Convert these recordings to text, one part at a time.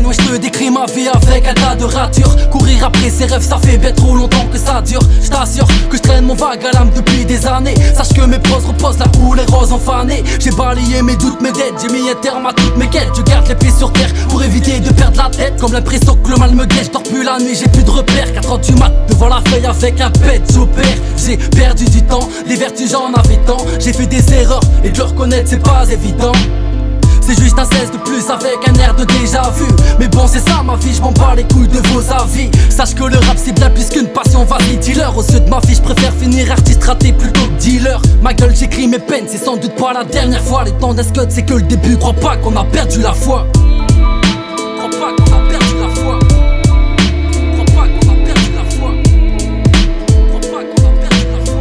ouais je te décris ma vie avec un tas de ratures. Courir après ses rêves ça fait bien trop longtemps que ça dure. Je t'assure que je traîne mon vague à l'âme depuis des années. Sache que mes pros reposent là où les roses ont fané. J'ai balayé mes doutes, mes dettes, j'ai mis un terme à toutes mes quêtes. Je garde les pieds sur terre pour éviter de perdre la tête. Comme l'impression que le mal me guette, je dors plus la nuit, j'ai plus de repères. 4 du mat devant la feuille avec un pet, j'opère. J'ai perdu du temps, des vertus j'en avais tant. J'ai fait des erreurs et de le reconnaître c'est pas évident. C'est juste un 16 de plus avec un air de déjà vu. Mais bon c'est ça ma vie, je m'en bats les couilles de vos avis. Sache que le rap c'est bien plus qu'une passion, vas-y dealer. Aux yeux de ma vie je préfère finir artiste raté plutôt que dealer. Ma gueule j'écris mes peines, c'est sans doute pas la dernière fois. Les temps d'un scud c'est que le début, crois pas qu'on a perdu la foi. Crois pas qu'on a perdu la foi. Crois pas qu'on a perdu la foi. Crois pas qu'on a perdu la foi.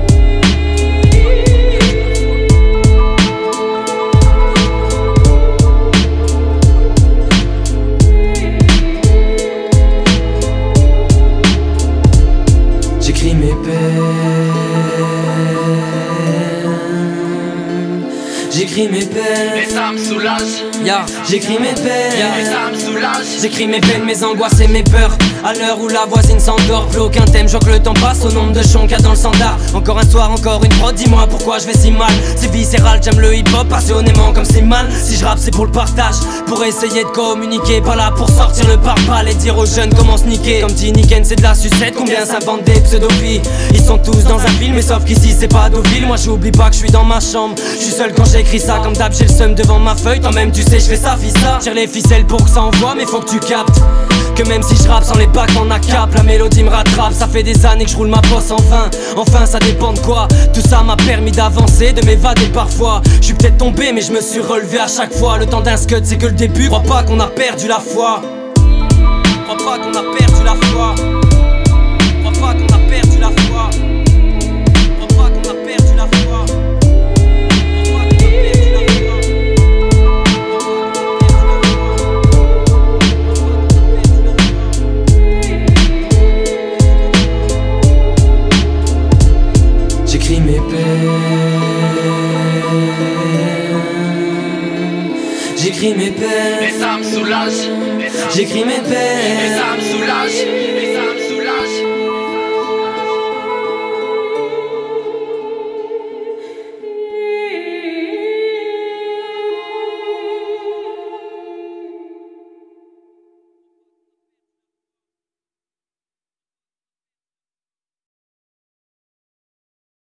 J'écris mes peines, j'écris mes peines, mais ça me soulage. J'écris mes peines, mais ça me soulage. j'écris mes peines, mes angoisses et mes peurs. À l'heure où la voisine s'endort, plus aucun thème, je vois que le temps passe au nombre de chons qu'il y a dans le standard. Encore un soir, encore une prod, dis-moi pourquoi je vais si mal. C'est viscéral, j'aime le hip-hop passionnément comme c'est mal. Si je rappe c'est pour le partage, pour essayer de communiquer. Pas là pour sortir le pare-balles et dire aux jeunes comment se niquer. Comme dit Niken c'est de la sucette, combien s'inventent des pseudo-filles. Ils sont tous dans un film, mais sauf qu'ici c'est pas Deauville. Moi j'oublie pas que je suis dans ma chambre, je suis seul quand j'écris ça. Comme d'hab j'ai le seum devant ma feuille, toi même tu sais je fais ça fils ça. Tire les ficelles pour que ça envoie, mais faut que tu captes que même si je rappe sans les bacs en cap, la mélodie me rattrape. Ça fait des années que je roule ma bosse en vain. Enfin ça dépend de quoi. Tout ça m'a permis d'avancer, de m'évader parfois. Je suis peut-être tombé mais je me suis relevé à chaque fois. Le temps d'un scud c'est que le début. Crois pas qu'on a perdu la foi. Crois pas qu'on a perdu la foi. Crois pas qu'on a perdu la foi. Crois pas qu'on a perdu la foi. J'écris mes peines, j'écris mes peines, Mais ça me soulage. j'écris mes Mais peines, ça me soulage.